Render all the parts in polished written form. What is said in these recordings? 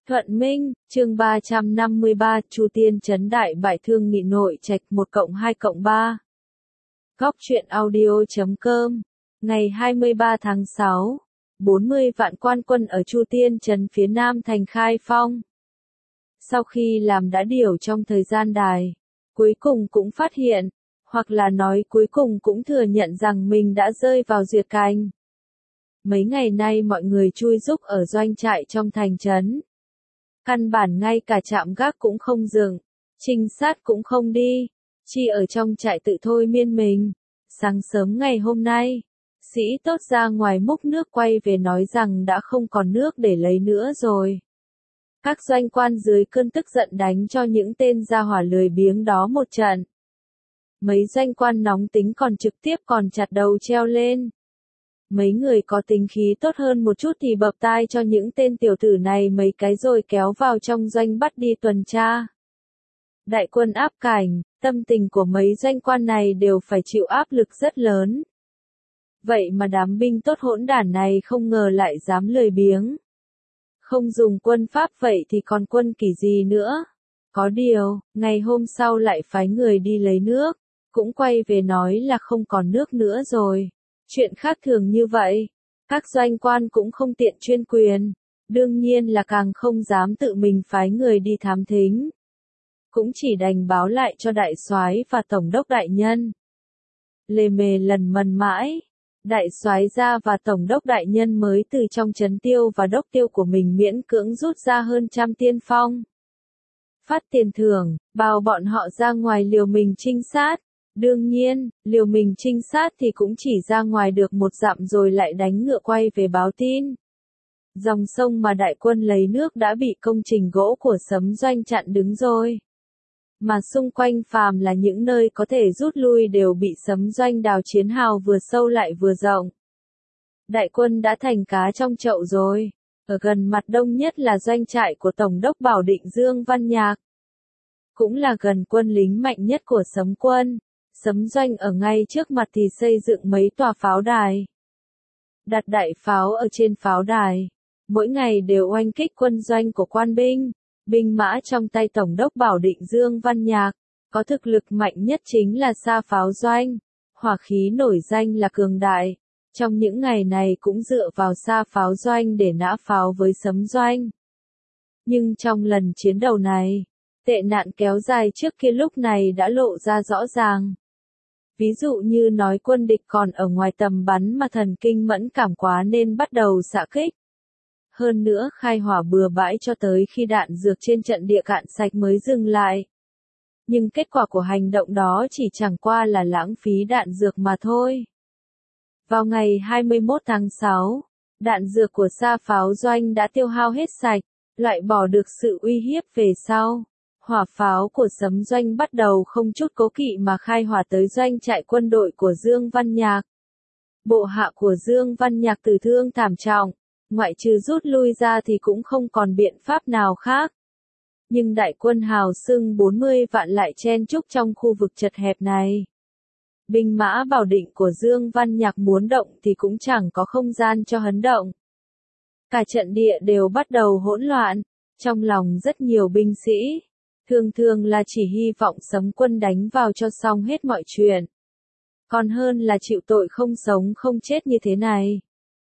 Thuận Minh, chương 353, Chu Tiên Trấn đại bại Thương Nghị Nội Trạch 1+2+3. Góc truyện audio.com. Ngày 23 tháng 6, 40 vạn quan quân ở Chu Tiên Trấn phía nam thành Khai Phong. Sau khi làm đã điều trong thời gian dài, cuối cùng cũng phát hiện, hoặc là nói cuối cùng cũng thừa nhận rằng mình đã rơi vào duyệt canh. Mấy ngày nay mọi người chui rúc ở doanh trại trong thành trấn. Căn bản ngay cả trạm gác cũng không dừng, trinh sát cũng không đi, chỉ ở trong trại tự thôi miên mình. Sáng sớm ngày hôm nay, sĩ tốt ra ngoài múc nước quay về nói rằng đã không còn nước để lấy nữa rồi. Các doanh quan dưới cơn tức giận đánh cho những tên gia hỏa lười biếng đó một trận. Mấy doanh quan nóng tính còn trực tiếp còn chặt đầu treo lên. Mấy người có tính khí tốt hơn một chút thì bập tai cho những tên tiểu tử này mấy cái rồi kéo vào trong doanh bắt đi tuần tra. Đại quân áp cảnh, tâm tình của mấy doanh quan này đều phải chịu áp lực rất lớn. Vậy mà đám binh tốt hỗn đản này không ngờ lại dám lười biếng. Không dùng quân pháp vậy thì còn quân kỷ gì nữa. Có điều, ngày hôm sau lại phái người đi lấy nước, cũng quay về nói là không còn nước nữa rồi. Chuyện khác thường như vậy, các doanh quan cũng không tiện chuyên quyền, đương nhiên là càng không dám tự mình phái người đi thám thính. Cũng chỉ đành báo lại cho đại soái và tổng đốc đại nhân. Lề mề lần mần mãi, đại soái gia và tổng đốc đại nhân mới từ trong trấn tiêu và đốc tiêu của mình miễn cưỡng rút ra hơn 100 tiên phong. Phát tiền thưởng, bảo bọn họ ra ngoài liều mình trinh sát. Đương nhiên, liều mình trinh sát thì cũng chỉ ra ngoài được một dặm rồi lại đánh ngựa quay về báo tin. Dòng sông mà đại quân lấy nước đã bị công trình gỗ của Sấm Doanh chặn đứng rồi. Mà xung quanh phàm là những nơi có thể rút lui đều bị Sấm Doanh đào chiến hào vừa sâu lại vừa rộng. Đại quân đã thành cá trong chậu rồi. Ở gần mặt đông nhất là doanh trại của Tổng đốc Bảo Định Dương Văn Nhạc. Cũng là gần quân lính mạnh nhất của Sấm quân. Sấm Doanh ở ngay trước mặt thì xây dựng mấy tòa pháo đài. Đặt đại pháo ở trên pháo đài. Mỗi ngày đều oanh kích quân doanh của quan binh. Binh mã trong tay Tổng đốc Bảo Định Dương Văn Nhạc. Có thực lực mạnh nhất chính là Sa Pháo Doanh. Hỏa khí nổi danh là cường đại. Trong những ngày này cũng dựa vào Sa Pháo Doanh để nã pháo với Sấm Doanh. Nhưng trong lần chiến đầu này, tệ nạn kéo dài trước kia lúc này đã lộ ra rõ ràng. Ví dụ như nói quân địch còn ở ngoài tầm bắn mà thần kinh mẫn cảm quá nên bắt đầu xạ kích. Hơn nữa khai hỏa bừa bãi cho tới khi đạn dược trên trận địa cạn sạch mới dừng lại. Nhưng kết quả của hành động đó chỉ chẳng qua là lãng phí đạn dược mà thôi. Vào ngày 21 tháng 6, đạn dược của Sa Pháo Doanh đã tiêu hao hết sạch, loại bỏ được sự uy hiếp về sau. Hỏa pháo của Sấm Doanh bắt đầu không chút cố kỵ mà khai hỏa tới doanh trại quân đội của Dương Văn Nhạc. Bộ hạ của Dương Văn Nhạc tử thương thảm trọng, ngoại trừ rút lui ra thì cũng không còn biện pháp nào khác. Nhưng đại quân hào xưng 40 vạn lại chen chúc trong khu vực chật hẹp này. Binh mã Bảo Định của Dương Văn Nhạc muốn động thì cũng chẳng có không gian cho hấn động. Cả trận địa đều bắt đầu hỗn loạn, trong lòng rất nhiều binh sĩ. Thường là chỉ hy vọng Sấm quân đánh vào cho xong hết mọi chuyện. Còn hơn là chịu tội không sống không chết như thế này.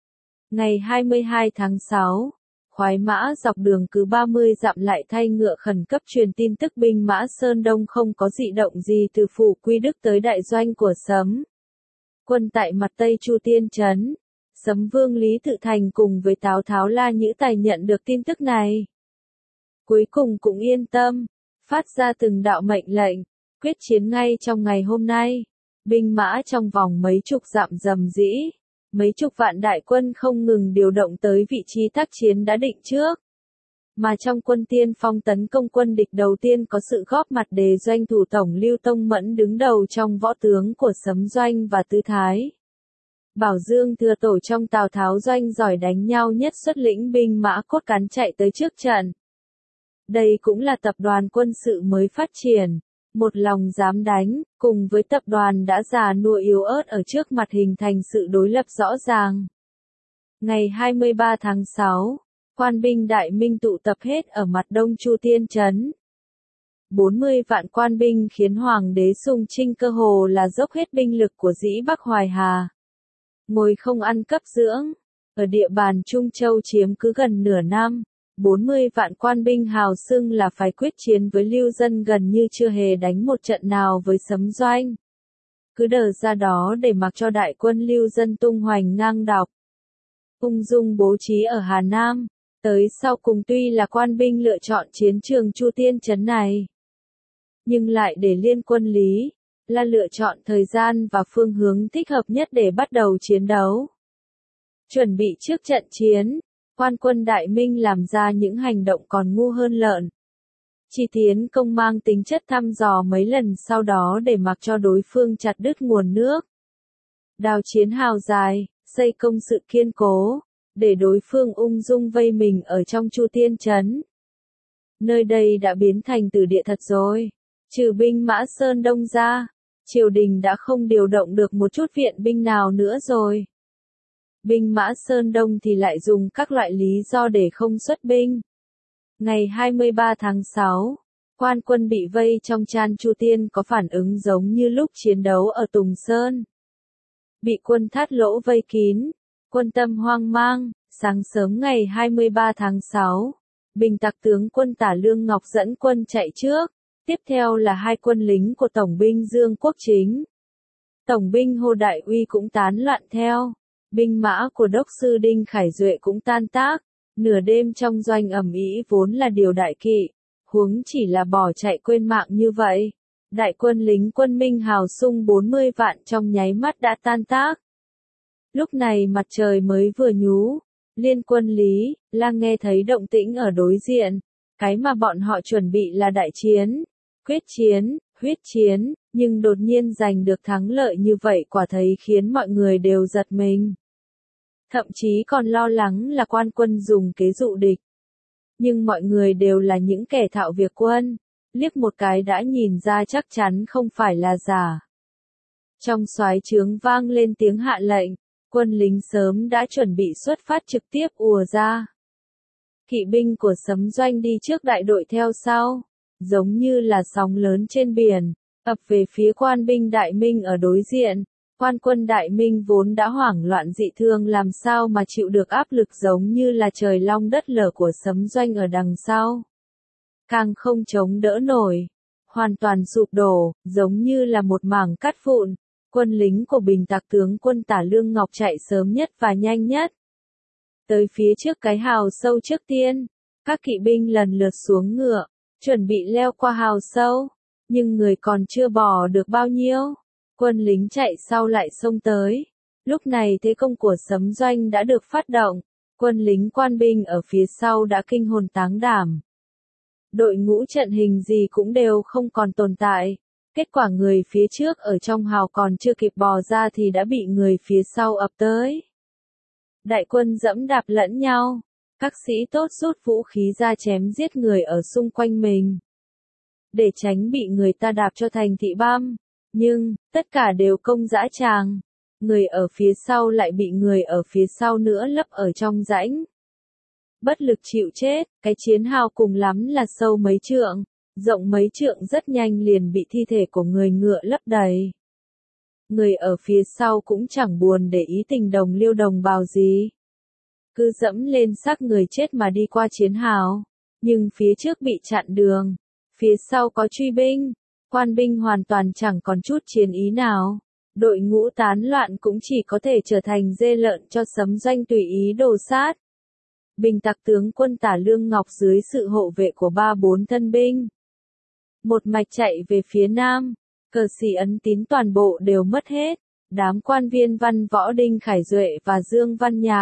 Ngày 22 tháng 6, khoái mã dọc đường cứ 30 dặm lại thay ngựa khẩn cấp truyền tin tức binh mã Sơn Đông không có dị động gì từ phủ Quy Đức tới đại doanh của Sấm quân tại mặt Tây Chu Tiên Trấn. Sấm Vương Lý Tự Thành cùng với Tào Tháo La Nhữ Tài nhận được tin tức này. Cuối cùng cũng yên tâm. Phát ra từng đạo mệnh lệnh, quyết chiến ngay trong ngày hôm nay. Binh mã trong vòng mấy chục dặm rầm rĩ, mấy chục vạn đại quân không ngừng điều động tới vị trí tác chiến đã định trước. Mà trong quân tiên phong tấn công quân địch đầu tiên có sự góp mặt đề doanh thủ tổng Lưu Tông Mẫn đứng đầu trong võ tướng của Sấm Doanh và Tư Thái. Bảo Dương thừa tổ trong Tào Tháo Doanh giỏi đánh nhau nhất xuất lĩnh binh mã cốt cán chạy tới trước trận. Đây cũng là tập đoàn quân sự mới phát triển, một lòng dám đánh, cùng với tập đoàn đã già nua yếu ớt ở trước mặt hình thành sự đối lập rõ ràng. Ngày 23 tháng 6, Quan binh Đại Minh tụ tập hết ở mặt đông Chu Tiên Trấn. 40 vạn quan binh khiến Hoàng đế Sùng Trinh cơ hồ là dốc hết binh lực của Dĩ Bắc Hoài Hà. Ngồi không ăn cấp dưỡng, ở địa bàn Trung Châu chiếm cứ gần nửa năm, 40 vạn quan binh hào xưng là phải quyết chiến với lưu dân gần như chưa hề đánh một trận nào với Sấm Doanh. Cứ đờ ra đó để mặc cho đại quân lưu dân tung hoành ngang dọc. Ung dung bố trí ở Hà Nam, tới sau cùng tuy là quan binh lựa chọn chiến trường Chu Tiên Trấn này, nhưng lại để Liên quân Lý là lựa chọn thời gian và phương hướng thích hợp nhất để bắt đầu chiến đấu. Chuẩn bị trước trận chiến, quan quân Đại Minh làm ra những hành động còn ngu hơn lợn. Chỉ tiến công mang tính chất thăm dò mấy lần sau đó để mặc cho đối phương chặt đứt nguồn nước. Đào chiến hào dài, xây công sự kiên cố, để đối phương ung dung vây mình ở trong Chu Tiên Trấn. Nơi đây đã biến thành tử địa thật rồi. Trừ binh Mã Sơn Đông ra, triều đình đã không điều động được một chút viện binh nào nữa rồi. Binh Mã Sơn Đông thì lại dùng các loại lý do để không xuất binh. Ngày 23 tháng 6, quan quân bị vây trong Chan Chu Tiên có phản ứng giống như lúc chiến đấu ở Tùng Sơn. Bị quân Thát Lỗ vây kín, quân tâm hoang mang. Sáng sớm ngày 23 tháng 6, Bình Tặc tướng quân Tả Lương Ngọc dẫn quân chạy trước, tiếp theo là hai quân lính của Tổng binh Dương Quốc Chính. Tổng binh Hồ Đại Uy cũng tán loạn theo, binh mã của đốc sư Đinh Khải Duệ cũng tan tác, nửa đêm trong doanh ầm ĩ vốn là điều đại kỵ, huống chỉ là bỏ chạy quên mạng như vậy. Đại quân lính quân Minh hào sung 40 vạn trong nháy mắt đã tan tác. Lúc này mặt trời mới vừa nhú. Liên quân Lý là nghe thấy động tĩnh ở đối diện, cái mà bọn họ chuẩn bị là đại chiến, quyết chiến, huyết chiến, nhưng đột nhiên giành được thắng lợi như vậy quả thấy khiến mọi người đều giật mình. Thậm chí còn lo lắng là quan quân dùng kế dụ địch. Nhưng mọi người đều là những kẻ thạo việc quân, liếc một cái đã nhìn ra chắc chắn không phải là giả. Trong soái trướng vang lên tiếng hạ lệnh. Quân lính sớm đã chuẩn bị xuất phát trực tiếp ùa ra. Kỵ binh của Sấm Doanh đi trước đại đội theo sau, giống như là sóng lớn trên biển, ập về phía quan binh Đại Minh ở đối diện. Quan quân Đại Minh vốn đã hoảng loạn dị thương làm sao mà chịu được áp lực giống như là trời long đất lở của Sấm Doanh ở đằng sau. Càng không chống đỡ nổi, hoàn toàn sụp đổ, giống như là một mảng cát vụn. Quân lính của Bình Tặc tướng quân Tả Lương Ngọc chạy sớm nhất và nhanh nhất. Tới phía trước cái hào sâu trước tiên, các kỵ binh lần lượt xuống ngựa, chuẩn bị leo qua hào sâu, nhưng người còn chưa bỏ được bao nhiêu. Quân lính chạy sau lại xông tới. Lúc này thế công của Sấm Doanh đã được phát động, quân lính quan binh ở phía sau đã kinh hồn táng đảm. Đội ngũ trận hình gì cũng đều không còn tồn tại. Kết quả người phía trước ở trong hào còn chưa kịp bò ra thì đã bị người phía sau ập tới. Đại quân dẫm đạp lẫn nhau, các sĩ tốt rút vũ khí ra chém giết người ở xung quanh mình. Để tránh bị người ta đạp cho thành thị băm, nhưng, tất cả đều công dã tràng. Người ở phía sau lại bị người ở phía sau nữa lấp ở trong rãnh. Bất lực chịu chết, cái chiến hào cùng lắm là sâu mấy trượng. Rộng mấy trượng rất nhanh liền bị thi thể của người ngựa lấp đầy. Người ở phía sau cũng chẳng buồn để ý tình đồng liêu đồng bào gì. Cứ dẫm lên xác người chết mà đi qua chiến hào. Nhưng phía trước bị chặn đường. Phía sau có truy binh. Quan binh hoàn toàn chẳng còn chút chiến ý nào. Đội ngũ tán loạn cũng chỉ có thể trở thành dê lợn cho Sấm Doanh tùy ý đồ sát. Bình Tặc tướng quân Tả Lương Ngọc dưới sự hộ vệ của 3-4 thân binh. Một mạch chạy về phía nam, cờ xí ấn tín toàn bộ đều mất hết, đám quan viên Văn Võ Đinh Khải Duệ và Dương Văn Nhạc.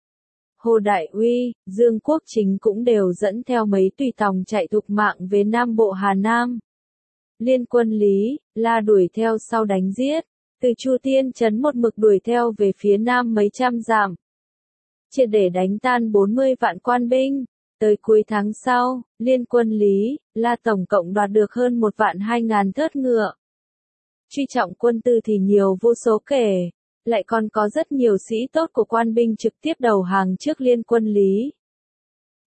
Hồ Đại Uy, Dương Quốc Chính cũng đều dẫn theo mấy tùy tòng chạy thục mạng về Nam Bộ Hà Nam. Liên quân Lý, la đuổi theo sau đánh giết, từ Chu Tiên Trấn một mực đuổi theo về phía nam mấy trăm dặm. Triệt để đánh tan 40 vạn quan binh. Tới cuối tháng sau, Liên quân Lý, La tổng cộng đoạt được hơn 1.200.000 thớt ngựa. Truy trọng quân tư thì nhiều vô số kể, lại còn có rất nhiều sĩ tốt của quan binh trực tiếp đầu hàng trước Liên quân Lý.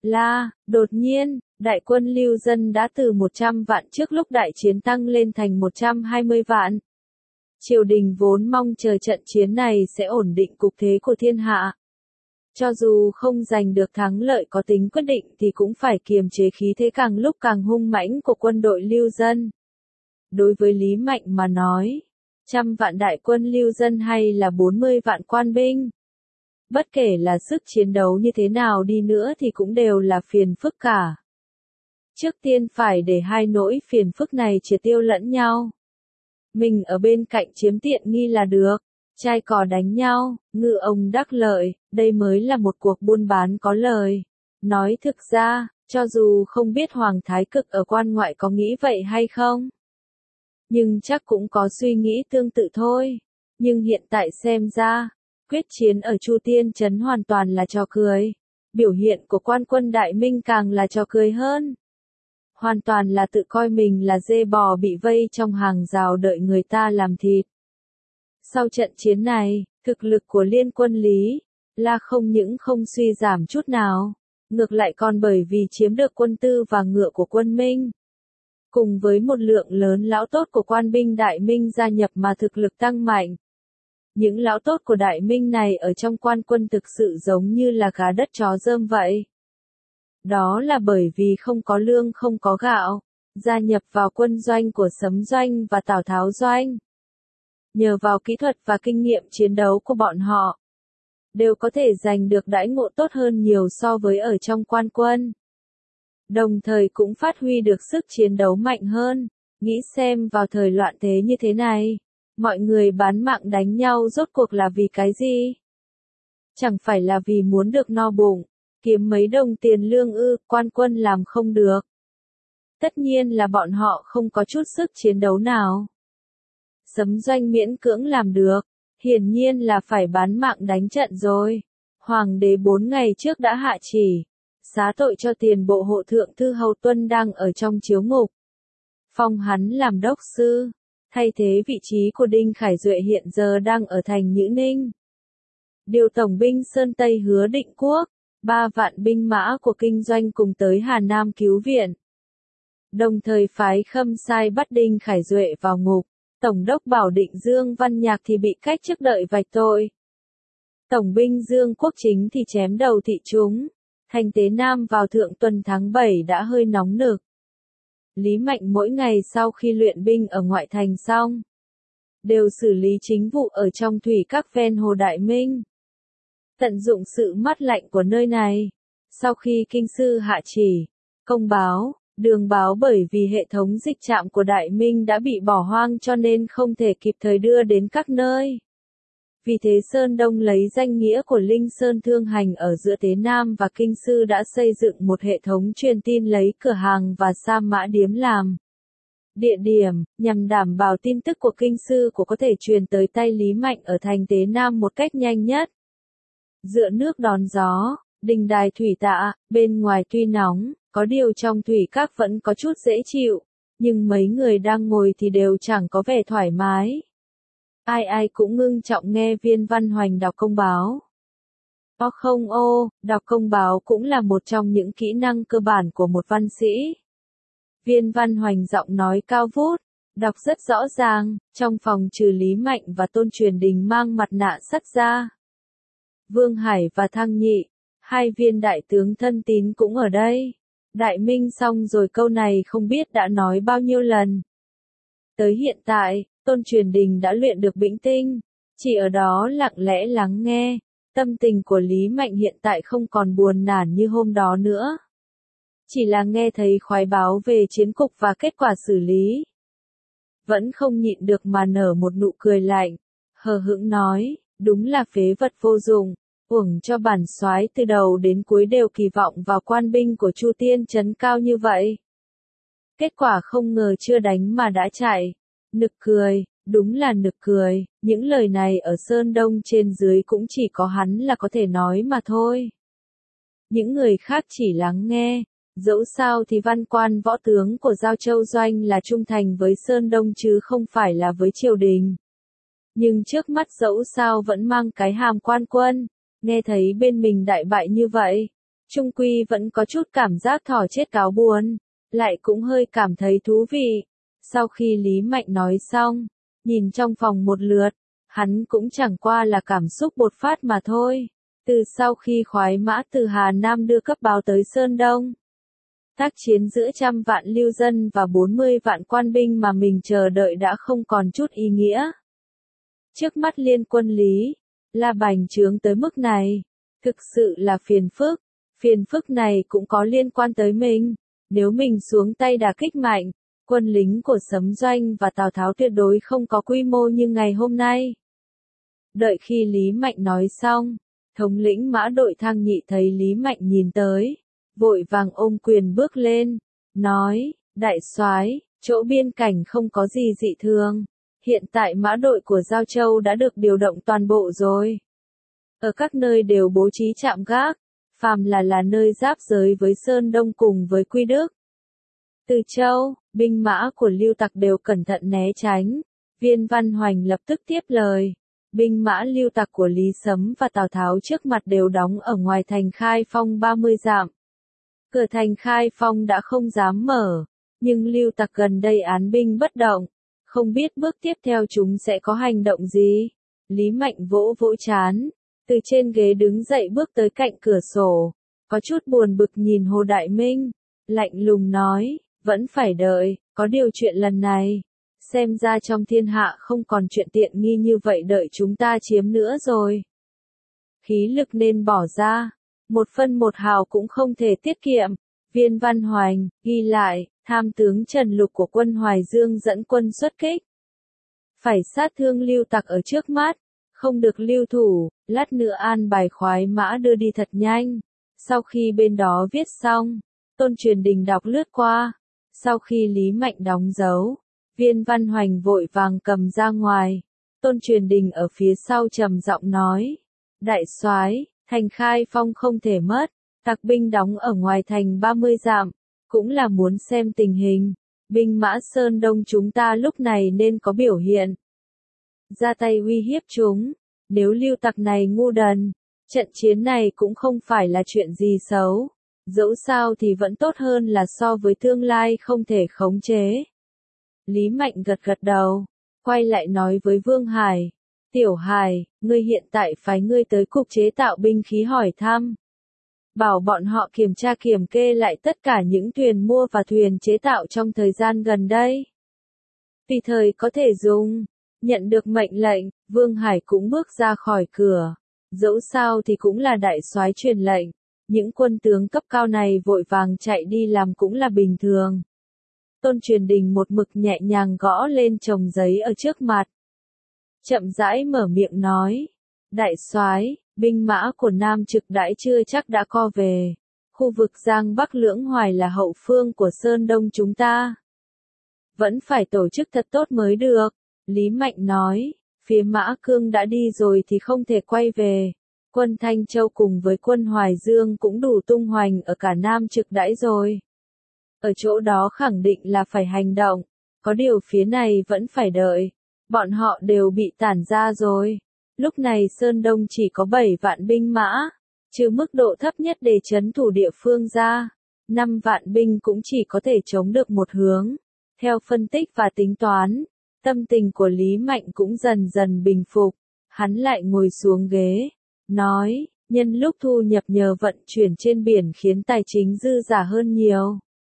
Đột nhiên, đại quân lưu dân đã từ 100 vạn trước lúc đại chiến tăng lên thành 120 vạn. Triều đình vốn mong chờ trận chiến này sẽ ổn định cục thế của thiên hạ. Cho dù không giành được thắng lợi có tính quyết định thì cũng phải kiềm chế khí thế càng lúc càng hung mãnh của quân đội lưu dân. Đối với Lý Mạnh mà nói, 100 vạn đại quân lưu dân hay là 40 vạn quan binh, bất kể là sức chiến đấu như thế nào đi nữa thì cũng đều là phiền phức cả. Trước tiên phải để hai nỗi phiền phức này triệt tiêu lẫn nhau. Mình ở bên cạnh chiếm tiện nghi là được, trai cò đánh nhau, ngư ông đắc lợi, đây mới là một cuộc buôn bán có lời. Nói thực ra, cho dù không biết Hoàng Thái Cực ở quan ngoại có nghĩ vậy hay không, nhưng chắc cũng có suy nghĩ tương tự thôi. Nhưng hiện tại xem ra, quyết chiến ở Chu Tiên Trấn hoàn toàn là trò cười. Biểu hiện của quan quân Đại Minh càng là trò cười hơn. Hoàn toàn là tự coi mình là dê bò bị vây trong hàng rào đợi người ta làm thịt. Sau trận chiến này, thực lực của liên quân Lý La không những không suy giảm chút nào, ngược lại còn bởi vì chiếm được quân tư và ngựa của quân Minh, cùng với một lượng lớn lão tốt của quan binh Đại Minh gia nhập mà thực lực tăng mạnh. Những lão tốt của Đại Minh này ở trong quan quân thực sự giống như là gà đất chó rơm vậy. Đó là bởi vì không có lương không có gạo, gia nhập vào quân doanh của Sấm Doanh và Tào Tháo Doanh. Nhờ vào kỹ thuật và kinh nghiệm chiến đấu của bọn họ, đều có thể giành được đãi ngộ tốt hơn nhiều so với ở trong quan quân. Đồng thời cũng phát huy được sức chiến đấu mạnh hơn. Nghĩ xem vào thời loạn thế như thế này, mọi người bán mạng đánh nhau rốt cuộc là vì cái gì? Chẳng phải là vì muốn được no bụng, kiếm mấy đồng tiền lương ư, quan quân làm không được. Tất nhiên là bọn họ không có chút sức chiến đấu nào. Sấm Doanh miễn cưỡng làm được, hiển nhiên là phải bán mạng đánh trận rồi. Hoàng đế 4 ngày trước đã hạ chỉ, xá tội cho tiền bộ hộ thượng thư Hầu Tuân đang ở trong chiếu ngục. Phong hắn làm đốc sư, thay thế vị trí của Đinh Khải Duệ hiện giờ đang ở thành Nhữ Ninh. Điều tổng binh Sơn Tây Hứa Định Quốc, 3 vạn binh mã của kinh doanh cùng tới Hà Nam cứu viện. Đồng thời phái Khâm Sai bắt Đinh Khải Duệ vào ngục. Tổng đốc Bảo Định Dương Văn Nhạc thì bị cách chức đợi vạch tội. Tổng binh Dương Quốc Chính thì chém đầu thị chúng. Thành Tế Nam vào thượng tuần tháng 7 đã hơi nóng nực. Lý Mạnh mỗi ngày sau khi luyện binh ở ngoại thành xong, đều xử lý chính vụ ở trong thủy các ven hồ Đại Minh. Tận dụng sự mát lạnh của nơi này. Sau khi kinh sư hạ chỉ, công báo, đường báo bởi vì hệ thống dịch trạm của Đại Minh đã bị bỏ hoang cho nên không thể kịp thời đưa đến các nơi. Vì thế Sơn Đông lấy danh nghĩa của Linh Sơn thương hành ở giữa Tế Nam và Kinh Sư đã xây dựng một hệ thống truyền tin lấy cửa hàng và sa mã điếm làm địa điểm, nhằm đảm bảo tin tức của Kinh Sư có thể truyền tới tay Lý Mạnh ở thành Tế Nam một cách nhanh nhất. Dựa nước đón gió, đình đài thủy tạ, bên ngoài tuy nóng, có điều trong thủy các vẫn có chút dễ chịu, nhưng mấy người đang ngồi thì đều chẳng có vẻ thoải mái. Ai ai cũng ngưng trọng nghe Viên Văn Hoành đọc công báo. Đọc công báo cũng là một trong những kỹ năng cơ bản của một văn sĩ. Viên Văn Hoành giọng nói cao vút, đọc rất rõ ràng, trong phòng trừ Lý Mạnh và Tôn Truyền Đình mang mặt nạ sắt ra. Vương Hải và Thăng Nhị, hai viên đại tướng thân tín cũng ở đây. Đại Minh xong rồi câu này không biết đã nói bao nhiêu lần. Tới hiện tại, Tôn Truyền Đình đã luyện được bĩnh tinh, chỉ ở đó lặng lẽ lắng nghe. Tâm tình của Lý Mạnh hiện tại không còn buồn nản như hôm đó nữa. Chỉ là nghe thấy khoái báo về chiến cục và kết quả xử lý. Vẫn không nhịn được mà nở một nụ cười lạnh, hờ hững nói, đúng là phế vật vô dụng, uổng cho bản soái từ đầu đến cuối đều kỳ vọng vào quan binh của Chu Tiên Trấn cao như vậy. Kết quả không ngờ chưa đánh mà đã chạy. Nực cười, đúng là nực cười, những lời này ở Sơn Đông trên dưới cũng chỉ có hắn là có thể nói mà thôi. Những người khác chỉ lắng nghe, dẫu sao thì văn quan võ tướng của Giao Châu Doanh là trung thành với Sơn Đông chứ không phải là với triều đình. Nhưng trước mắt dẫu sao vẫn mang cái hàm quan quân, nghe thấy bên mình đại bại như vậy, Trung quy vẫn có chút cảm giác thỏ chết cáo buồn, lại cũng hơi cảm thấy thú vị. Sau khi Lý Mạnh nói xong, nhìn trong phòng một lượt, hắn cũng chẳng qua là cảm xúc bột phát mà thôi. Từ sau khi khoái mã từ Hà Nam đưa cấp báo tới Sơn Đông, tác chiến giữa 100 vạn lưu dân và 40 vạn quan binh mà mình chờ đợi đã không còn chút ý nghĩa. Trước mắt liên quân Lý, là bành trướng tới mức này, thực sự là phiền phức này cũng có liên quan tới mình, nếu mình xuống tay đả kích mạnh, quân lính của Sấm Doanh và Tào Tháo tuyệt đối không có quy mô như ngày hôm nay. Đợi khi Lý Mạnh nói xong, thống lĩnh mã đội Thang Nhị thấy Lý Mạnh nhìn tới, vội vàng ôm quyền bước lên, nói, đại soái, chỗ biên cảnh không có gì dị thường, hiện tại mã đội của Giao Châu đã được điều động toàn bộ rồi. Ở các nơi đều bố trí trạm gác, phàm là nơi giáp giới với Sơn Đông cùng với Quy Đức. Từ Châu, binh mã của Lưu Tặc đều cẩn thận né tránh, Viên Văn Hoành lập tức tiếp lời. Binh mã Lưu Tặc của Lý Sấm và Tào Tháo trước mặt đều đóng ở ngoài thành Khai Phong 30 dặm. Cửa thành Khai Phong đã không dám mở, nhưng Lưu Tặc gần đây án binh bất động, không biết bước tiếp theo chúng sẽ có hành động gì. Lý Mạnh vỗ vỗ trán, từ trên ghế đứng dậy bước tới cạnh cửa sổ, có chút buồn bực nhìn Hồ Đại Minh, lạnh lùng nói, vẫn phải đợi, có điều chuyện lần này, xem ra trong thiên hạ không còn chuyện tiện nghi như vậy đợi chúng ta chiếm nữa rồi. Khí lực nên bỏ ra, một phân một hào cũng không thể tiết kiệm. Viên Văn Hoành, ghi lại, tham tướng Trần Lục của quân Hoài Dương dẫn quân xuất kích. Phải sát thương Lưu Tặc ở trước mắt, không được lưu thủ, lát nữa an bài khoái mã đưa đi thật nhanh. Sau khi bên đó viết xong, Tôn Truyền Đình đọc lướt qua. Sau khi Lý Mạnh đóng dấu, Viên Văn Hoành vội vàng cầm ra ngoài. Tôn Truyền Đình ở phía sau trầm giọng nói, đại soái, thành Khai Phong không thể mất, tặc binh đóng ở ngoài thành 30 dặm, cũng là muốn xem tình hình, binh mã Sơn Đông chúng ta lúc này nên có biểu hiện. Ra tay uy hiếp chúng, nếu Lưu Tặc này ngu đần, trận chiến này cũng không phải là chuyện gì xấu, dẫu sao thì vẫn tốt hơn là so với tương lai không thể khống chế. Lý Mạnh gật gật đầu, quay lại nói với Vương Hải, Tiểu Hải, ngươi hiện tại phái ngươi tới cục chế tạo binh khí hỏi thăm. Bảo bọn họ kiểm tra kiểm kê lại tất cả những thuyền mua và thuyền chế tạo trong thời gian gần đây. Tùy thời có thể dùng. Nhận được mệnh lệnh, Vương Hải cũng bước ra khỏi cửa. Dẫu sao thì cũng là đại soái truyền lệnh. Những quân tướng cấp cao này vội vàng chạy đi làm cũng là bình thường. Tôn Truyền Đình một mực nhẹ nhàng gõ lên chồng giấy ở trước mặt. Chậm rãi mở miệng nói. Đại soái, binh mã của Nam Trực Đãi chưa chắc đã co về. Khu vực Giang Bắc Lưỡng Hoài là hậu phương của Sơn Đông chúng ta. Vẫn phải tổ chức thật tốt mới được. Lý Mạnh nói, phía Mã Cương đã đi rồi thì không thể quay về. Quân Thanh Châu cùng với quân Hoài Dương cũng đủ tung hoành ở cả Nam Trực Đãi rồi. Ở chỗ đó khẳng định là phải hành động. Có điều phía này vẫn phải đợi. Bọn họ đều bị tản ra rồi. Lúc này Sơn Đông chỉ có 7 vạn binh mã, trừ mức độ thấp nhất để trấn thủ địa phương ra. 5 vạn binh cũng chỉ có thể chống được một hướng. Theo phân tích và tính toán, tâm tình của Lý Mạnh cũng dần dần bình phục. Hắn lại ngồi xuống ghế, nói, nhân lúc thu nhập nhờ vận chuyển trên biển khiến tài chính dư giả hơn nhiều.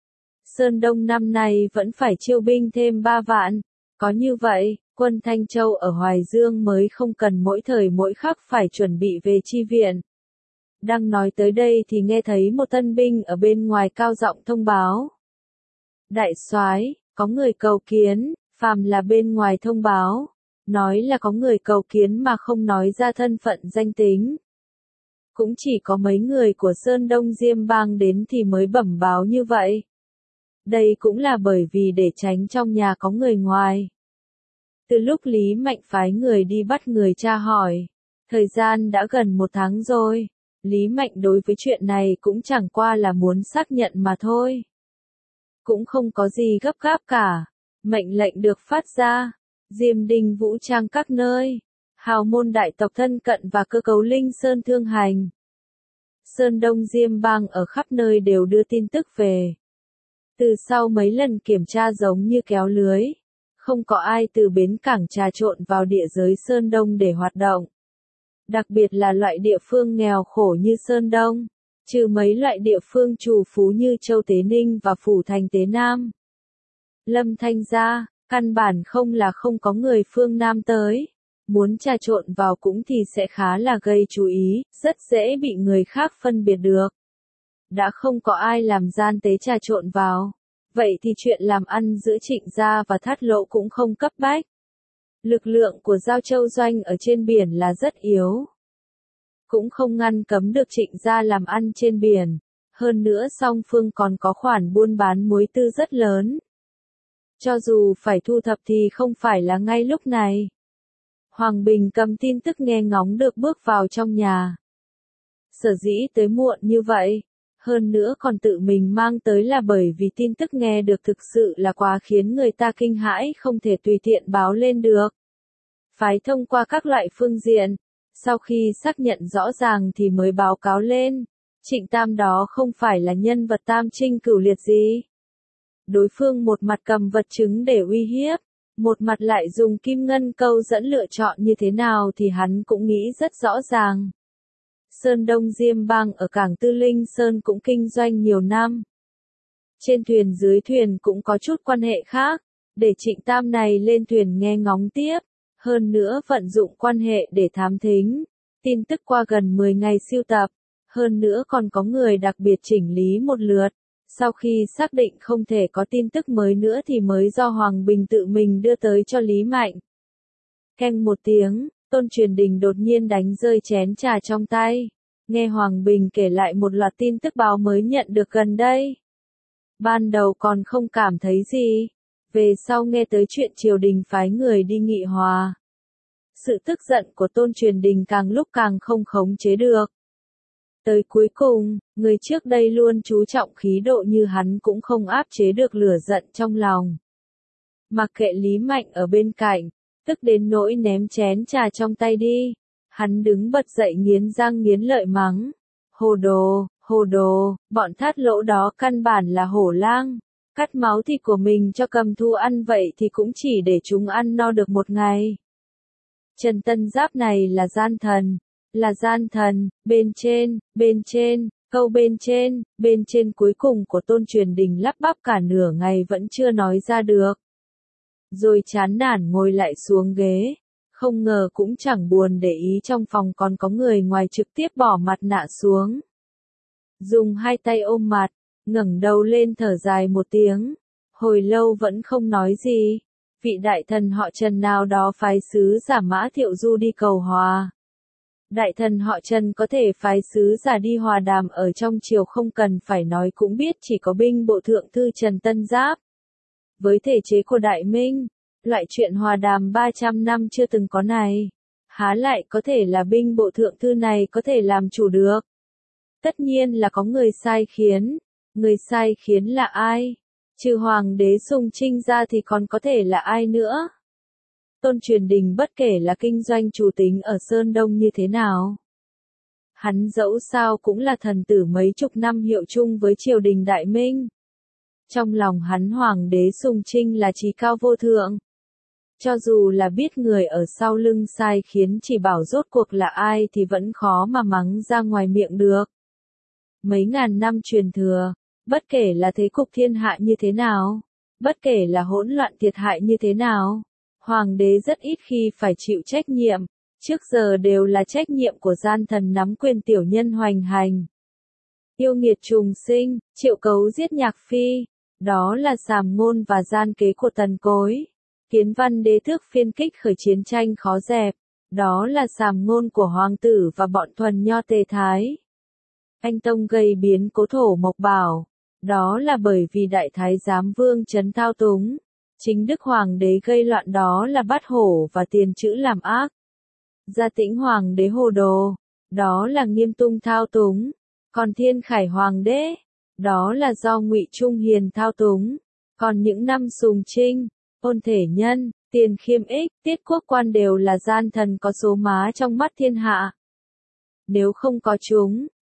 Sơn Đông năm nay vẫn phải chiêu binh thêm 3 vạn. Có như vậy, quân Thanh Châu ở Hoài Dương mới không cần mỗi thời mỗi khắc phải chuẩn bị về chi viện. Đang nói tới đây thì nghe thấy một tân binh ở bên ngoài cao giọng thông báo. Đại soái, có người cầu kiến, phàm là bên ngoài thông báo. Nói là có người cầu kiến mà không nói ra thân phận danh tính. Cũng chỉ có mấy người của Sơn Đông Diêm Bang đến thì mới bẩm báo như vậy. Đây cũng là bởi vì để tránh trong nhà có người ngoài. Từ lúc Lý Mạnh phái người đi bắt người tra hỏi, thời gian đã gần 1 tháng rồi, Lý Mạnh đối với chuyện này cũng chẳng qua là muốn xác nhận mà thôi. Cũng không có gì gấp gáp cả, mệnh lệnh được phát ra, Diêm Đinh vũ trang các nơi, hào môn đại tộc thân cận và cơ cấu Linh Sơn thương hành. Sơn Đông Diêm Bang ở khắp nơi đều đưa tin tức về. Từ sau mấy lần kiểm tra giống như kéo lưới, không có ai từ bến cảng trà trộn vào địa giới Sơn Đông để hoạt động. Đặc biệt là loại địa phương nghèo khổ như Sơn Đông, trừ mấy loại địa phương trù phú như Châu Tế Ninh và Phủ Thành Tế Nam. Lâm Thanh ra, căn bản không là không có người phương Nam tới. Muốn trà trộn vào cũng thì sẽ khá là gây chú ý, rất dễ bị người khác phân biệt được. Đã không có ai làm gian tế trà trộn vào. Vậy thì chuyện làm ăn giữa Trịnh Gia và Thát Lộ cũng không cấp bách. Lực lượng của Giao Châu Doanh ở trên biển là rất yếu. Cũng không ngăn cấm được Trịnh Gia làm ăn trên biển. Hơn nữa song phương còn có khoản buôn bán muối tư rất lớn. Cho dù phải thu thập thì không phải là ngay lúc này. Hoàng Bình cầm tin tức nghe ngóng được bước vào trong nhà. Sở dĩ tới muộn như vậy, hơn nữa còn tự mình mang tới là bởi vì tin tức nghe được thực sự là quá khiến người ta kinh hãi không thể tùy tiện báo lên được. Phái thông qua các loại phương diện, sau khi xác nhận rõ ràng thì mới báo cáo lên. Trịnh Tam đó không phải là nhân vật tam trinh cửu liệt gì. Đối phương một mặt cầm vật chứng để uy hiếp, một mặt lại dùng kim ngân câu dẫn lựa chọn như thế nào thì hắn cũng nghĩ rất rõ ràng. Sơn Đông Diêm Bang ở cảng Tư Linh Sơn cũng kinh doanh nhiều năm. Trên thuyền dưới thuyền cũng có chút quan hệ khác, để Trịnh Tam này lên thuyền nghe ngóng tiếp, hơn nữa vận dụng quan hệ để thám thính, tin tức qua gần 10 ngày siêu tập, hơn nữa còn có người đặc biệt chỉnh lý một lượt. Sau khi xác định không thể có tin tức mới nữa thì mới do Hoàng Bình tự mình đưa tới cho Lý Mạnh. Keng một tiếng, Tôn Truyền Đình đột nhiên đánh rơi chén trà trong tay. Nghe Hoàng Bình kể lại một loạt tin tức báo mới nhận được gần đây. Ban đầu còn không cảm thấy gì. Về sau nghe tới chuyện triều đình phái người đi nghị hòa. Sự tức giận của Tôn Truyền Đình càng lúc càng không khống chế được. Tới cuối cùng, người trước đây luôn chú trọng khí độ như hắn cũng không áp chế được lửa giận trong lòng. Mặc kệ Lý Mạnh ở bên cạnh, tức đến nỗi ném chén trà trong tay đi. Hắn đứng bật dậy nghiến răng nghiến lợi mắng. Hồ đồ, bọn Thát Lỗ đó căn bản là hổ lang. Cắt máu thịt của mình cho cầm thú ăn vậy thì cũng chỉ để chúng ăn no được một ngày. Trần Tân Giáp này là gian thần, bên trên, câu bên trên cuối cùng của Tôn Truyền Đình lắp bắp cả nửa ngày vẫn chưa nói ra được. Rồi chán nản ngồi lại xuống ghế, không ngờ cũng chẳng buồn để ý trong phòng còn có người ngoài trực tiếp bỏ mặt nạ xuống. Dùng hai tay ôm mặt, ngẩng đầu lên thở dài một tiếng, hồi lâu vẫn không nói gì. Vị đại thần họ Trần nào đó phái sứ giả Mã Thiệu Du đi cầu hòa. Đại thần họ Trần có thể phái sứ giả đi hòa đàm ở trong triều không cần phải nói cũng biết chỉ có binh bộ thượng thư Trần Tân Giáp. Với thể chế của Đại Minh, loại chuyện hòa đàm 300 năm chưa từng có này, há lại có thể là binh bộ thượng thư này có thể làm chủ được. Tất nhiên là có người sai khiến là ai? Trừ Hoàng đế Sùng Trinh ra thì còn có thể là ai nữa? Tôn Truyền Đình bất kể là kinh doanh chủ tính ở Sơn Đông như thế nào. Hắn dẫu sao cũng là thần tử mấy chục năm hiệu chung với triều đình Đại Minh. Trong lòng hắn Hoàng đế Sùng Trinh là trí cao vô thượng. Cho dù là biết người ở sau lưng sai khiến chỉ bảo rốt cuộc là ai thì vẫn khó mà mắng ra ngoài miệng được. Mấy ngàn năm truyền thừa, bất kể là thế cục thiên hạ như thế nào, bất kể là hỗn loạn thiệt hại như thế nào, Hoàng đế rất ít khi phải chịu trách nhiệm, trước giờ đều là trách nhiệm của gian thần nắm quyền tiểu nhân hoành hành. Yêu nghiệt trùng sinh, triệu cấu giết Nhạc Phi, đó là sàm ngôn và gian kế của Tần Cối. Kiến Văn đế thước phiên kích khởi chiến tranh khó dẹp, đó là sàm ngôn của hoàng tử và bọn thuần nho Tề Thái. Anh Tông gây biến cố thổ Mộc Bảo, đó là bởi vì đại thái giám Vương Trấn thao túng. Chính Đức Hoàng đế gây loạn đó là bắt hổ và tiền chữ làm ác. Gia Tĩnh Hoàng đế hồ đồ, đó là Nghiêm Tung thao túng. Còn Thiên Khải Hoàng đế, đó là do Ngụy Trung Hiền thao túng. Còn những năm Sùng Trinh, Ôn Thể Nhân, Tiền Khiêm Ích, Tiết Quốc Quan đều là gian thần có số má trong mắt thiên hạ. Nếu không có chúng,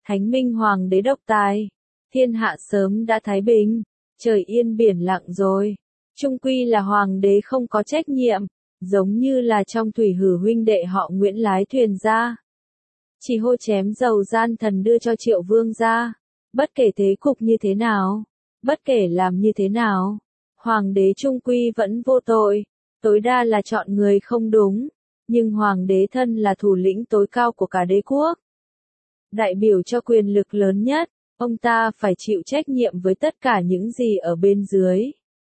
Thánh minh hoàng đế độc tài. Thiên hạ sớm đã thái bình. Trời yên biển lặng rồi. Chung quy là hoàng đế không có trách nhiệm. Giống như là trong thủy hử huynh đệ họ Nguyễn lái thuyền ra. Chỉ hô chém dầu gian thần đưa cho Triệu Vương ra. Bất kể thế cục như thế nào. Bất kể làm như thế nào. Hoàng đế chung quy vẫn vô tội. Tối đa là chọn người không đúng. Nhưng hoàng đế thân là thủ lĩnh tối cao của cả đế quốc. Đại biểu cho quyền lực lớn nhất. Ông ta phải chịu trách nhiệm với tất cả những gì ở bên dưới.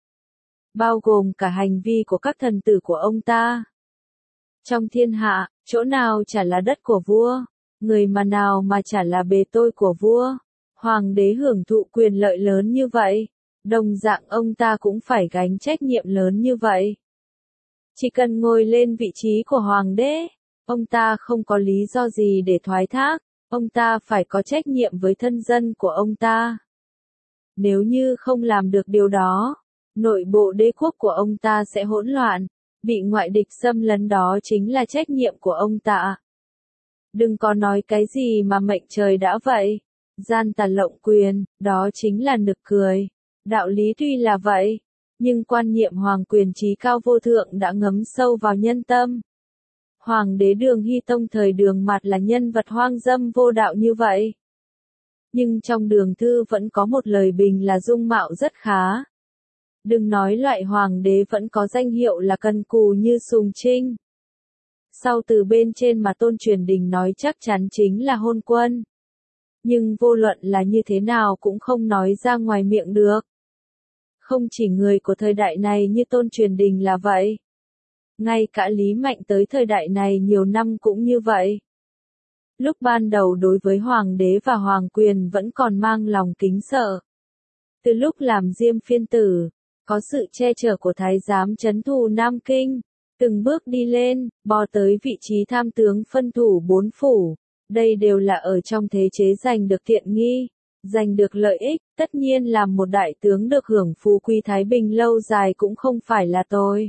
Bao gồm cả hành vi của các thần tử của ông ta. Trong thiên hạ, chỗ nào chả là đất của vua. Người mà nào mà chả là bề tôi của vua. Hoàng đế hưởng thụ quyền lợi lớn như vậy. Đồng dạng ông ta cũng phải gánh trách nhiệm lớn như vậy. Chỉ cần ngồi lên vị trí của hoàng đế, ông ta không có lý do gì để thoái thác, ông ta phải có trách nhiệm với thân dân của ông ta. Nếu như không làm được điều đó, nội bộ đế quốc của ông ta sẽ hỗn loạn, bị ngoại địch xâm lấn đó chính là trách nhiệm của ông ta. Đừng có nói cái gì mà mệnh trời đã vậy, gian tà lộng quyền, đó chính là nực cười. Đạo lý tuy là vậy, nhưng quan niệm hoàng quyền trí cao vô thượng đã ngấm sâu vào nhân tâm. Hoàng đế Đường Hy Tông thời Đường Mạt là nhân vật hoang dâm vô đạo như vậy. Nhưng trong Đường Thư vẫn có một lời bình là dung mạo rất khá. Đừng nói loại hoàng đế vẫn có danh hiệu là cần cù như Sùng Trinh. Sau từ bên trên mà Tôn Truyền Đình nói chắc chắn chính là hôn quân. Nhưng vô luận là như thế nào cũng không nói ra ngoài miệng được. Không chỉ người của thời đại này như Tôn Truyền Đình là vậy. Ngay cả Lý Mạnh tới thời đại này nhiều năm cũng như vậy. Lúc ban đầu đối với hoàng đế và hoàng quyền vẫn còn mang lòng kính sợ. Từ lúc làm Diêm Phiên Tử, có sự che chở của Thái giám trấn thủ Nam Kinh, từng bước đi lên, bò tới vị trí tham tướng phân thủ 4 phủ. Đây đều là ở trong thế chế giành được tiện nghi, giành được lợi ích, tất nhiên làm một đại tướng được hưởng phú quý thái bình lâu dài cũng không phải là tôi.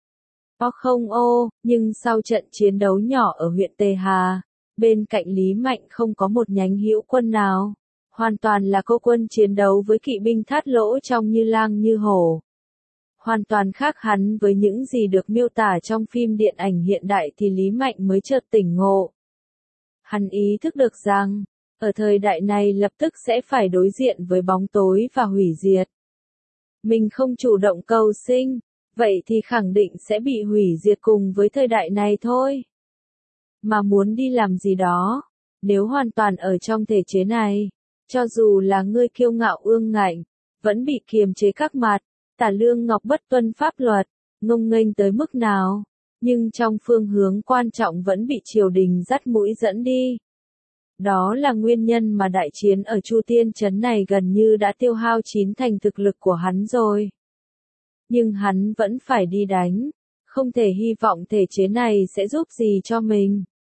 Nhưng sau trận chiến đấu nhỏ ở huyện Tề Hà, bên cạnh Lý Mạnh không có một nhánh hữu quân nào, hoàn toàn là cô quân chiến đấu với kỵ binh thát lỗ trong Như Lang Như Hổ. Hoàn toàn khác hẳn với những gì được miêu tả trong phim điện ảnh hiện đại thì Lý Mạnh mới chợt tỉnh ngộ. Hắn ý thức được rằng, ở thời đại này lập tức sẽ phải đối diện với bóng tối và hủy diệt. Mình không chủ động cầu sinh, vậy thì khẳng định sẽ bị hủy diệt cùng với thời đại này thôi. Mà muốn đi làm gì đó, nếu hoàn toàn ở trong thể chế này, cho dù là ngươi kiêu ngạo ương ngạnh, vẫn bị kiềm chế các mặt, tả lương ngọc bất tuân pháp luật, ngông nghênh tới mức nào, nhưng trong phương hướng quan trọng vẫn bị triều đình dắt mũi dẫn đi. Đó là nguyên nhân mà đại chiến ở Chu Tiên Trấn này gần như đã tiêu hao chín thành thực lực của hắn rồi. Nhưng hắn vẫn phải đi đánh, không thể hy vọng thể chế này sẽ giúp gì cho mình.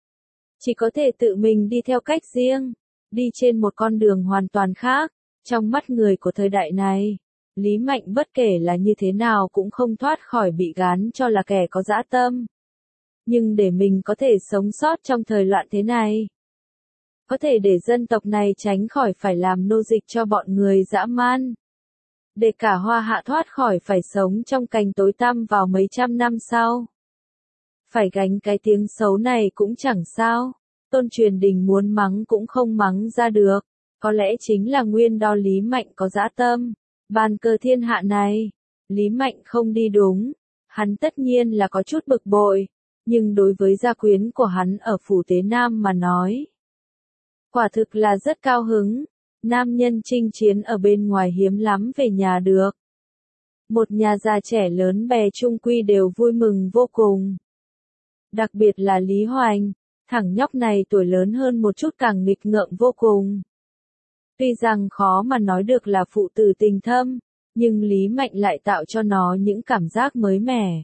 Chỉ có thể tự mình đi theo cách riêng, đi trên một con đường hoàn toàn khác, trong mắt người của thời đại này. Lý Mạnh bất kể là như thế nào cũng không thoát khỏi bị gán cho là kẻ có dã tâm. Nhưng để mình có thể sống sót trong thời loạn thế này, có thể để dân tộc này tránh khỏi phải làm nô dịch cho bọn người dã man, để cả Hoa Hạ thoát khỏi phải sống trong cảnh tối tăm vào mấy trăm năm sau. Phải gánh cái tiếng xấu này cũng chẳng sao, Tôn Truyền Đình muốn mắng cũng không mắng ra được, có lẽ chính là nguyên do Lý Mạnh có dã tâm. Bàn cờ thiên hạ này, Lý Mạnh không đi đúng, hắn tất nhiên là có chút bực bội, nhưng đối với gia quyến của hắn ở phủ Tế Nam mà nói, quả thực là rất cao hứng, nam nhân chinh chiến ở bên ngoài hiếm lắm về nhà được. Một nhà già trẻ lớn bè chung quy đều vui mừng vô cùng. Đặc biệt là Lý Hoành, thằng nhóc này tuổi lớn hơn một chút càng nghịch ngợm vô cùng. Tuy rằng khó mà nói được là phụ tử tình thâm, nhưng Lý Mạnh lại tạo cho nó những cảm giác mới mẻ.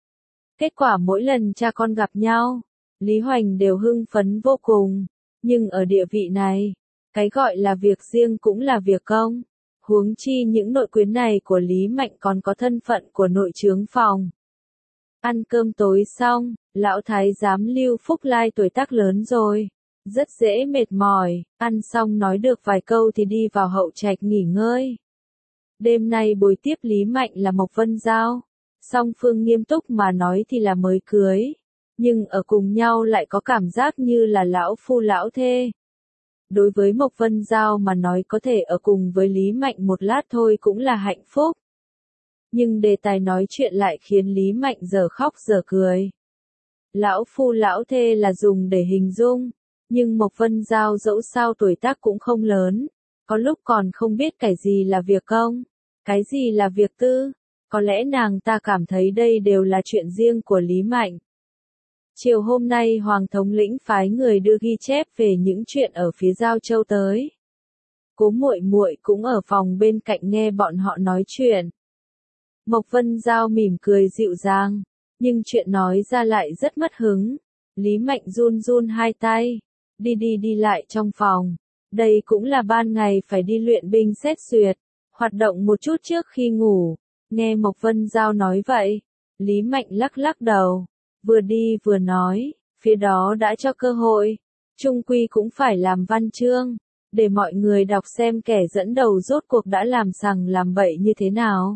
Kết quả mỗi lần cha con gặp nhau, Lý Hoành đều hưng phấn vô cùng, nhưng ở địa vị này, cái gọi là việc riêng cũng là việc công, huống chi những nội quyến này của Lý Mạnh còn có thân phận của nội chướng phòng. Ăn cơm tối xong, lão thái giám Lưu Phúc Lai tuổi tác lớn rồi, rất dễ mệt mỏi, ăn xong nói được vài câu thì đi vào hậu trạch nghỉ ngơi. Đêm nay buổi tiếp Lý Mạnh là Mộc Vân Giao, song phương nghiêm túc mà nói thì là mới cưới, nhưng ở cùng nhau lại có cảm giác như là lão phu lão thê. Đối với Mộc Vân Giao mà nói có thể ở cùng với Lý Mạnh một lát thôi cũng là hạnh phúc. Nhưng đề tài nói chuyện lại khiến Lý Mạnh giờ khóc giờ cười. Lão phu lão thê là dùng để hình dung, nhưng Mộc Vân Giao dẫu sao tuổi tác cũng không lớn, có lúc còn không biết cái gì là việc công, cái gì là việc tư, có lẽ nàng ta cảm thấy đây đều là chuyện riêng của Lý Mạnh. Chiều hôm nay Hoàng thống lĩnh phái người đưa ghi chép về những chuyện ở phía Giao Châu tới. Cố muội muội cũng ở phòng bên cạnh nghe bọn họ nói chuyện. Mộc Vân Giao mỉm cười dịu dàng, nhưng chuyện nói ra lại rất mất hứng. Lý Mạnh run run hai tay, đi lại trong phòng. Đây cũng là ban ngày phải đi luyện binh xét duyệt, hoạt động một chút trước khi ngủ. Nghe Mộc Vân Giao nói vậy, Lý Mạnh lắc lắc đầu, vừa đi vừa nói, phía đó đã cho cơ hội, chung quy cũng phải làm văn chương, để mọi người đọc xem kẻ dẫn đầu rốt cuộc đã làm sằng làm bậy như thế nào.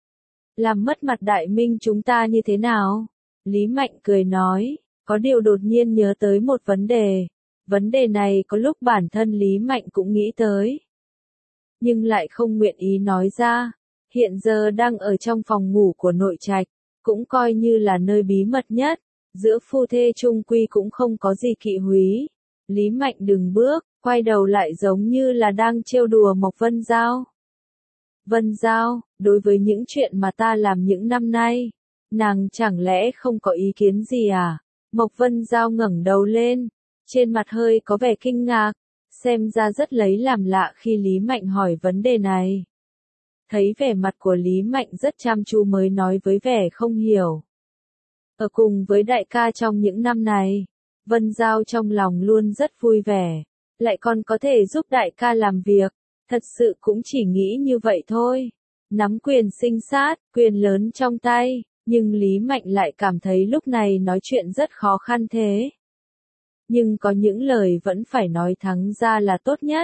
Làm mất mặt Đại Minh chúng ta như thế nào? Lý Mạnh cười nói, có điều đột nhiên nhớ tới một vấn đề. Vấn đề này có lúc bản thân Lý Mạnh cũng nghĩ tới, nhưng lại không nguyện ý nói ra. Hiện giờ đang ở trong phòng ngủ của nội trạch, cũng coi như là nơi bí mật nhất. Giữa phu thê chung quy cũng không có gì kỵ húy. Lý Mạnh đừng bước, quay đầu lại giống như là đang trêu đùa Mộc Vân Giao. Vân Giao, đối với những chuyện mà ta làm những năm nay, nàng chẳng lẽ không có ý kiến gì à? Mộc Vân Giao ngẩng đầu lên, trên mặt hơi có vẻ kinh ngạc, xem ra rất lấy làm lạ khi Lý Mạnh hỏi vấn đề này. Thấy vẻ mặt của Lý Mạnh rất chăm chú mới nói với vẻ không hiểu. Ở cùng với đại ca trong những năm này, Vân Giao trong lòng luôn rất vui vẻ, lại còn có thể giúp đại ca làm việc, thật sự cũng chỉ nghĩ như vậy thôi. Nắm quyền sinh sát, quyền lớn trong tay, nhưng Lý Mạnh lại cảm thấy lúc này nói chuyện rất khó khăn thế. Nhưng có những lời vẫn phải nói thẳng ra là tốt nhất.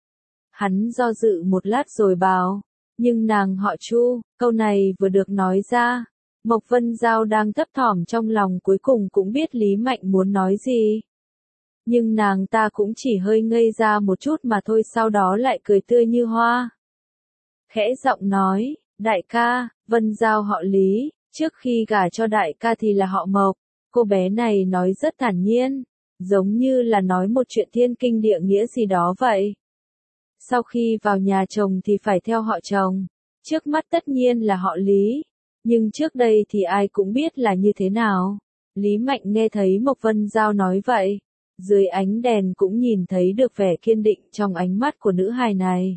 Hắn do dự một lát rồi bảo, nhưng nàng họ Chu, câu này vừa được nói ra, Mộc Vân Giao đang thấp thỏm trong lòng cuối cùng cũng biết Lý Mạnh muốn nói gì. Nhưng nàng ta cũng chỉ hơi ngây ra một chút mà thôi, sau đó lại cười tươi như hoa. Khẽ giọng nói, đại ca, Vân Giao họ Lý, trước khi gả cho đại ca thì là họ Mộc. Cô bé này nói rất thản nhiên, giống như là nói một chuyện thiên kinh địa nghĩa gì đó vậy. Sau khi vào nhà chồng thì phải theo họ chồng, trước mắt tất nhiên là họ Lý, nhưng trước đây thì ai cũng biết là như thế nào. Lý Mạnh nghe thấy Mộc Vân Giao nói vậy, dưới ánh đèn cũng nhìn thấy được vẻ kiên định trong ánh mắt của nữ hài này.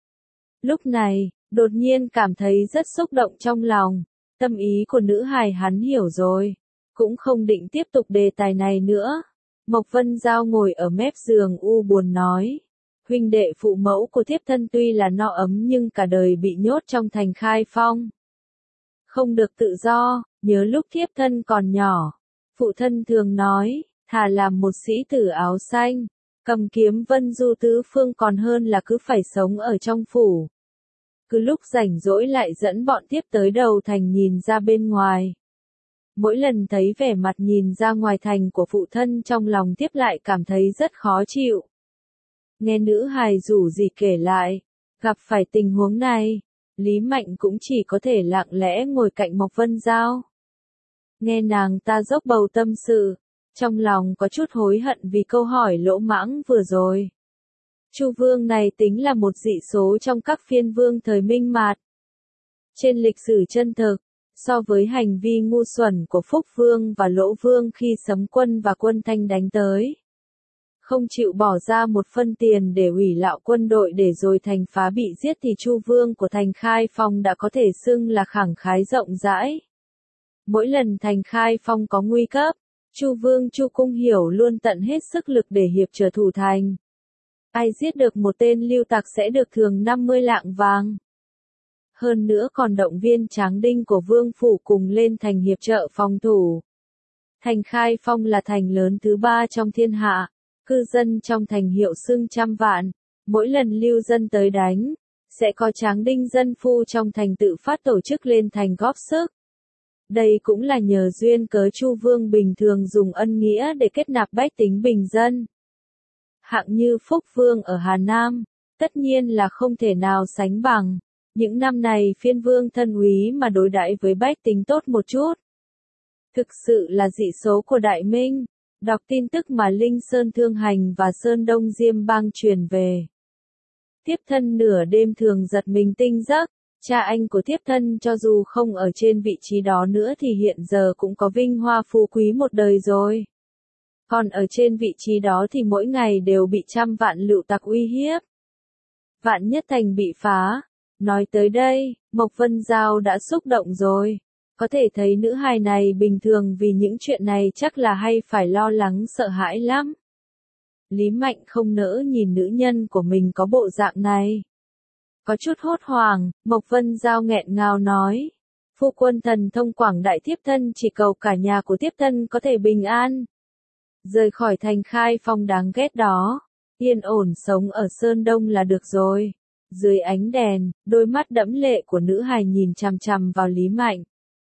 Lúc này, đột nhiên cảm thấy rất xúc động trong lòng, tâm ý của nữ hài hắn hiểu rồi, cũng không định tiếp tục đề tài này nữa. Mộc Vân Giao ngồi ở mép giường u buồn nói, huynh đệ phụ mẫu của thiếp thân tuy là no ấm nhưng cả đời bị nhốt trong thành Khai Phong. Không được tự do, nhớ lúc thiếp thân còn nhỏ, phụ thân thường nói, thà làm một sĩ tử áo xanh, cầm kiếm vân du tứ phương còn hơn là cứ phải sống ở trong phủ. Cứ lúc rảnh rỗi lại dẫn bọn tiếp tới đầu thành nhìn ra bên ngoài. Mỗi lần thấy vẻ mặt nhìn ra ngoài thành của phụ thân trong lòng tiếp lại cảm thấy rất khó chịu. Nghe nữ hài rủ gì kể lại, gặp phải tình huống này, Lý Mạnh cũng chỉ có thể lặng lẽ ngồi cạnh Mộc Vân Giao. Nghe nàng ta dốc bầu tâm sự, trong lòng có chút hối hận vì câu hỏi lỗ mãng vừa rồi. Chu Vương này tính là một dị số trong các phiên vương thời Minh Mạt. Trên lịch sử chân thực, so với hành vi ngu xuẩn của Phúc Vương và Lỗ Vương khi sấm quân và quân Thanh đánh tới, không chịu bỏ ra một phân tiền để hủy lạo quân đội để rồi thành phá bị giết thì Chu Vương của thành Khai Phong đã có thể xưng là khẳng khái rộng rãi. Mỗi lần thành Khai Phong có nguy cấp, Chu Vương Chu Cung Hiểu luôn tận hết sức lực để hiệp trợ thủ thành. Ai giết được một tên lưu tặc sẽ được thưởng 50 lạng vàng. Hơn nữa còn động viên tráng đinh của Vương Phủ cùng lên thành hiệp trợ phòng thủ. Thành Khai Phong là thành lớn thứ 3 trong thiên hạ, Cư dân trong thành hiệu xưng trăm vạn, mỗi lần lưu dân tới đánh, sẽ có tráng đinh dân phu trong thành tự phát tổ chức lên thành góp sức. Đây cũng là nhờ duyên cớ Chu Vương bình thường dùng ân nghĩa để kết nạp bách tính bình dân. Hạng như Phúc Vương ở Hà Nam, tất nhiên là không thể nào sánh bằng. Những năm này phiên vương thân úy mà đối đãi với bách tính tốt một chút. Thực sự là dị số của Đại Minh. Đọc tin tức mà Linh Sơn Thương Hành và Sơn Đông Diêm Bang truyền về. Thiếp thân nửa đêm thường giật mình tinh giấc, cha anh của thiếp thân cho dù không ở trên vị trí đó nữa thì hiện giờ cũng có vinh hoa phú quý một đời rồi. Còn ở trên vị trí đó thì mỗi ngày đều bị trăm vạn lựu tặc uy hiếp. Vạn Nhất Thành bị phá. Nói tới đây, Mộc Vân Giao đã xúc động rồi. Có thể thấy nữ hài này bình thường vì những chuyện này chắc là hay phải lo lắng sợ hãi lắm. Lý Mạnh không nỡ nhìn nữ nhân của mình có bộ dạng này. Có chút hốt hoảng, Mộc Vân Giao nghẹn ngào nói. Phu quân thần thông quảng đại thiếp thân chỉ cầu cả nhà của thiếp thân có thể bình an. Rời khỏi thành Khai Phong đáng ghét đó. Yên ổn sống ở Sơn Đông là được rồi. Dưới ánh đèn, đôi mắt đẫm lệ của nữ hài nhìn chằm chằm vào Lý Mạnh.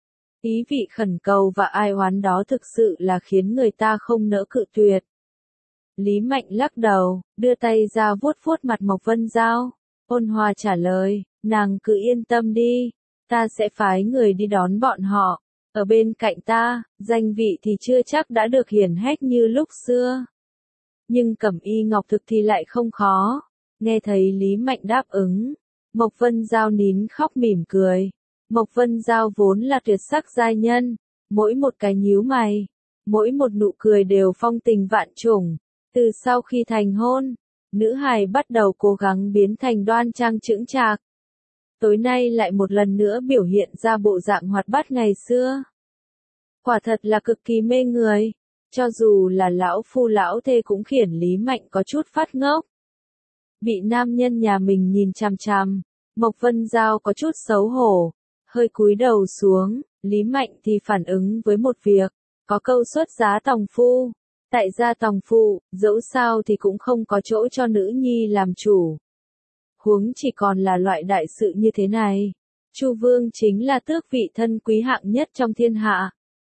Ý vị khẩn cầu và ai oán đó thực sự là khiến người ta không nỡ cự tuyệt. Lý Mạnh lắc đầu, đưa tay ra vuốt vuốt mặt Mộc Vân Giao. Ôn hòa trả lời, nàng cứ yên tâm đi, ta sẽ phái người đi đón bọn họ. Ở bên cạnh ta, danh vị thì chưa chắc đã được hiển hách như lúc xưa. Nhưng cẩm y ngọc thực thì lại không khó. Nghe thấy Lý Mạnh đáp ứng, Mộc Vân Giao nín khóc mỉm cười. Mộc Vân Giao vốn là tuyệt sắc giai nhân, mỗi một cái nhíu mày, mỗi một nụ cười đều phong tình vạn trùng. Từ sau khi thành hôn, nữ hài bắt đầu cố gắng biến thành đoan trang chững chạc. Tối nay lại một lần nữa biểu hiện ra bộ dạng hoạt bát ngày xưa. Quả thật là cực kỳ mê người, cho dù là lão phu lão thê cũng khiến Lý Mạnh có chút phát ngốc. Bị nam nhân nhà mình nhìn chằm chằm, Mộc Vân Giao có chút xấu hổ, hơi cúi đầu xuống, Lý Mạnh thì phản ứng với một việc, có câu xuất giá tòng phu, tại gia tòng phụ, dẫu sao thì cũng không có chỗ cho nữ nhi làm chủ. Huống chỉ còn là loại đại sự như thế này, Chu Vương chính là tước vị thân quý hạng nhất trong thiên hạ.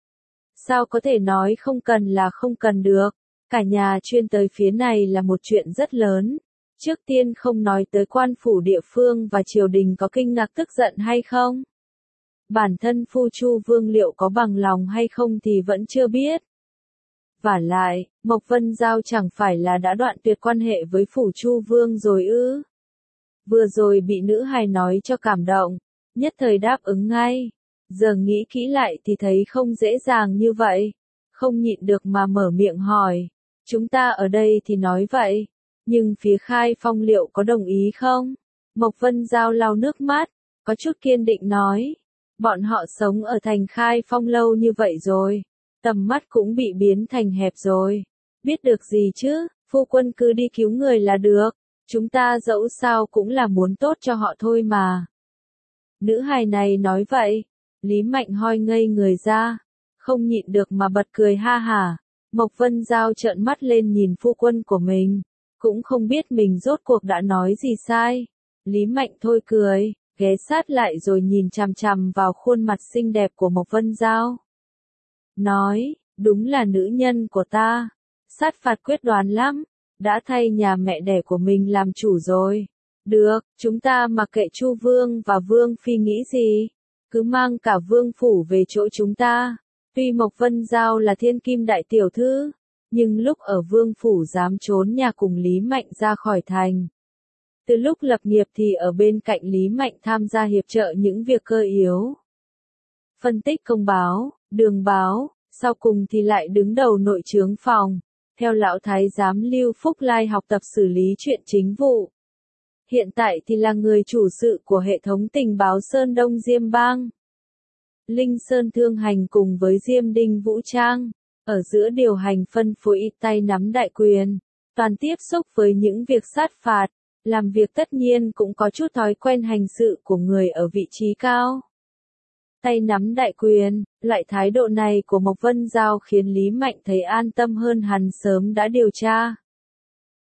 Sao có thể nói không cần là không cần được, cả nhà chuyên tới phía này là một chuyện rất lớn. Trước tiên không nói tới quan phủ địa phương và triều đình có kinh ngạc tức giận hay không. Bản thân phu Chu Vương liệu có bằng lòng hay không thì vẫn chưa biết. Vả lại, Mộc Vân Giao chẳng phải là đã đoạn tuyệt quan hệ với phủ Chu Vương rồi ư. Vừa rồi bị nữ hài nói cho cảm động, nhất thời đáp ứng ngay. Giờ nghĩ kỹ lại thì thấy không dễ dàng như vậy. Không nhịn được mà mở miệng hỏi. Chúng ta ở đây thì nói vậy. Nhưng phía Khai Phong liệu có đồng ý không? Mộc Vân Giao lau nước mắt, có chút kiên định nói. Bọn họ sống ở thành Khai Phong lâu như vậy rồi. Tầm mắt cũng bị biến thành hẹp rồi. Biết được gì chứ, phu quân cứ đi cứu người là được. Chúng ta dẫu sao cũng là muốn tốt cho họ thôi mà. Nữ hài này nói vậy. Lý Mạnh hoi ngây người ra. Không nhịn được mà bật cười ha hả. Mộc Vân Giao trợn mắt lên nhìn phu quân của mình. Cũng không biết mình rốt cuộc đã nói gì sai. Lý Mạnh thôi cười, ghé sát lại rồi nhìn chằm chằm vào khuôn mặt xinh đẹp của Mộc Vân Giao. Nói, đúng là nữ nhân của ta. Sát phạt quyết đoán lắm. Đã thay nhà mẹ đẻ của mình làm chủ rồi. Được, chúng ta mặc kệ Chu Vương và Vương Phi nghĩ gì. Cứ mang cả Vương Phủ về chỗ chúng ta. Tuy Mộc Vân Giao là thiên kim đại tiểu thư. Nhưng lúc ở Vương Phủ dám trốn nhà cùng Lý Mạnh ra khỏi thành. Từ lúc lập nghiệp thì ở bên cạnh Lý Mạnh tham gia hiệp trợ những việc cơ yếu. Phân tích công báo, đường báo, sau cùng thì lại đứng đầu nội chướng phòng. Theo lão thái giám Lưu Phúc Lai học tập xử lý chuyện chính vụ. Hiện tại thì là người chủ sự của hệ thống tình báo Sơn Đông Diêm Bang. Linh Sơn Thương Hành cùng với Diêm Đinh Vũ Trang. Ở giữa điều hành phân phối tay nắm đại quyền, toàn tiếp xúc với những việc sát phạt, làm việc tất nhiên cũng có chút thói quen hành sự của người ở vị trí cao. Tay nắm đại quyền, loại thái độ này của Mộc Vân Giao khiến Lý Mạnh thấy an tâm hơn hẳn sớm đã điều tra.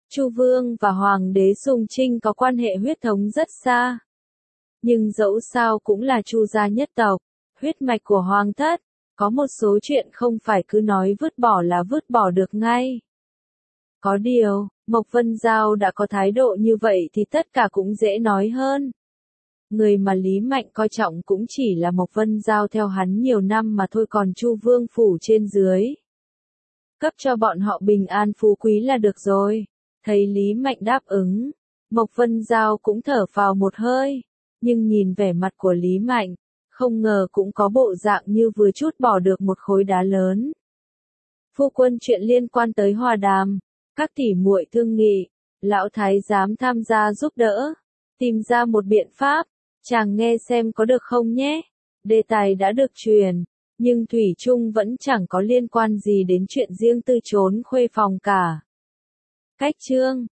Chu Vương và Hoàng đế Sùng Trinh có quan hệ huyết thống rất xa. Nhưng dẫu sao cũng là Chu gia nhất tộc, huyết mạch của Hoàng thất, có một số chuyện không phải cứ nói vứt bỏ là vứt bỏ được ngay. Có điều, Mộc Vân Giao đã có thái độ như vậy thì tất cả cũng dễ nói hơn. Người mà Lý Mạnh coi trọng cũng chỉ là Mộc Vân Giao theo hắn nhiều năm mà thôi, còn Chu Vương phủ trên dưới. Cấp cho bọn họ bình an phú quý là được rồi. Thấy Lý Mạnh đáp ứng, Mộc Vân Giao cũng thở phào một hơi, nhưng nhìn vẻ mặt của Lý Mạnh, không ngờ cũng có bộ dạng như vừa chút bỏ được một khối đá lớn. Phu quân, chuyện liên quan tới hòa đàm, các tỷ muội thương nghị, lão thái giám tham gia giúp đỡ, tìm ra một biện pháp, chàng nghe xem có được không nhé. Đề tài đã được truyền, nhưng thủy chung vẫn chẳng có liên quan gì đến chuyện riêng tư trốn khuê phòng cả. Cách chương